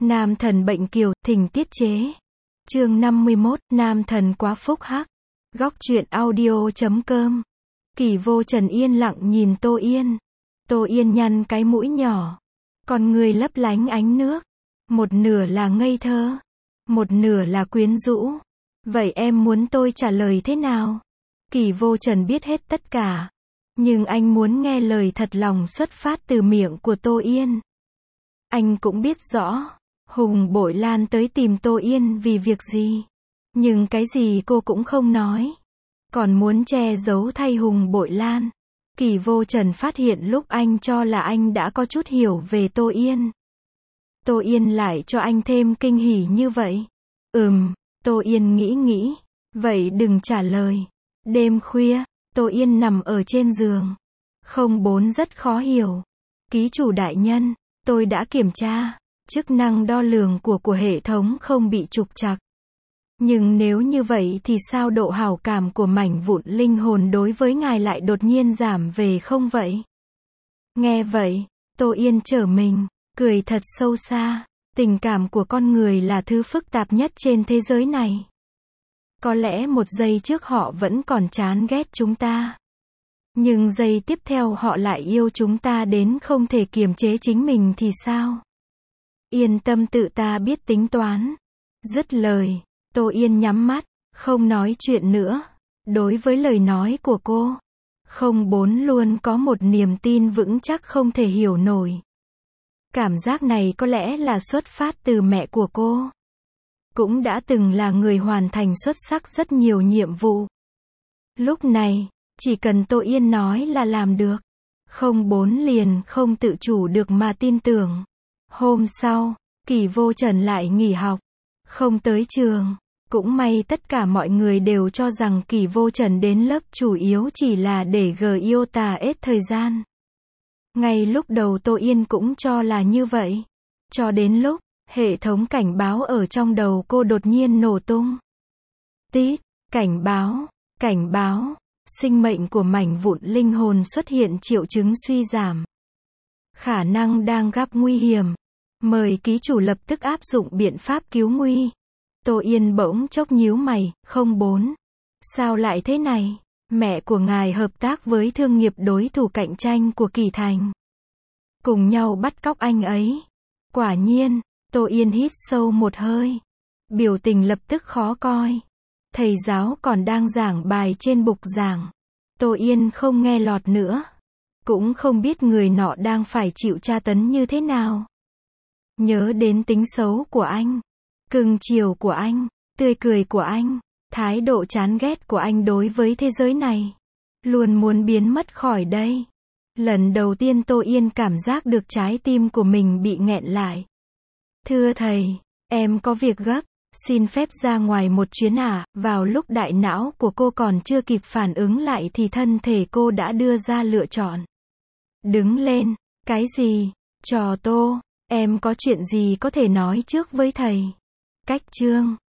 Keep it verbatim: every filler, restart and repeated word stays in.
Nam thần bệnh kiều, thỉnh tiết chế. Chương năm mươi mốt, nam thần quá phúc hắc. Góc truyện audio chấm com. Kỳ Vô Trần yên lặng nhìn Tô Yên. Tô Yên nhăn cái mũi nhỏ. Con người lấp lánh ánh nước. Một nửa là ngây thơ. Một nửa là quyến rũ. Vậy em muốn tôi trả lời thế nào? Kỳ Vô Trần biết hết tất cả. Nhưng anh muốn nghe lời thật lòng xuất phát từ miệng của Tô Yên. Anh cũng biết rõ. Hùng Bội Lan tới tìm Tô Yên vì việc gì. Nhưng cái gì cô cũng không nói. Còn muốn che giấu thay Hùng Bội Lan. Kỳ Vô Trần phát hiện lúc anh cho là anh đã có chút hiểu về Tô Yên. Tô Yên lại cho anh thêm kinh hỉ như vậy. Ừm, Tô Yên nghĩ nghĩ. Vậy đừng trả lời. Đêm khuya, Tô Yên nằm ở trên giường. Không bốn rất khó hiểu. Ký chủ đại nhân, tôi đã kiểm tra. Chức năng đo lường của của hệ thống không bị trục trặc. Nhưng nếu như vậy thì sao độ hảo cảm của mảnh vụn linh hồn đối với ngài lại đột nhiên giảm về không vậy? Nghe vậy, Tô Yên trở mình, cười thật sâu xa. Tình cảm của con người là thứ phức tạp nhất trên thế giới này. Có lẽ một giây trước họ vẫn còn chán ghét chúng ta. Nhưng giây tiếp theo họ lại yêu chúng ta đến không thể kiềm chế chính mình thì sao? Yên tâm, tự ta biết tính toán. Dứt lời, Tô Yên nhắm mắt, không nói chuyện nữa. Đối với lời nói của cô, không bốn luôn có một niềm tin vững chắc không thể hiểu nổi. Cảm giác này có lẽ là xuất phát từ mẹ của cô. Cũng đã từng là người hoàn thành xuất sắc rất nhiều nhiệm vụ. Lúc này, chỉ cần Tô Yên nói là làm được. Không bốn liền không tự chủ được mà tin tưởng. Hôm sau, Kỳ Vô Trần lại nghỉ học. Không tới trường. Cũng may tất cả mọi người đều cho rằng Kỳ Vô Trần đến lớp chủ yếu chỉ là để gờ yêu tà ết thời gian. Ngay lúc đầu Tô Yên cũng cho là như vậy. Cho đến lúc, hệ thống cảnh báo ở trong đầu cô đột nhiên nổ tung. Tít, cảnh báo, cảnh báo, sinh mệnh của mảnh vụn linh hồn xuất hiện triệu chứng suy giảm. Khả năng đang gặp nguy hiểm. Mời ký chủ lập tức áp dụng biện pháp cứu nguy. Tô Yên bỗng chốc nhíu mày, không bốn. Sao lại thế này? Mẹ của ngài hợp tác với thương nghiệp đối thủ cạnh tranh của Kỳ Thành. Cùng nhau bắt cóc anh ấy. Quả nhiên, Tô Yên hít sâu một hơi. Biểu tình lập tức khó coi. Thầy giáo còn đang giảng bài trên bục giảng. Tô Yên không nghe lọt nữa. Cũng không biết người nọ đang phải chịu tra tấn như thế nào. Nhớ đến tính xấu của anh, cưng chiều của anh, tươi cười của anh, thái độ chán ghét của anh đối với thế giới này. Luôn muốn biến mất khỏi đây. Lần đầu tiên Tô Yên cảm giác được trái tim của mình bị nghẹn lại. Thưa thầy, em có việc gấp, xin phép ra ngoài một chuyến à. Vào lúc đại não của cô còn chưa kịp phản ứng lại thì thân thể cô đã đưa ra lựa chọn. Đứng lên, cái gì? Trò Tô, em có chuyện gì có thể nói trước với thầy? Cách chương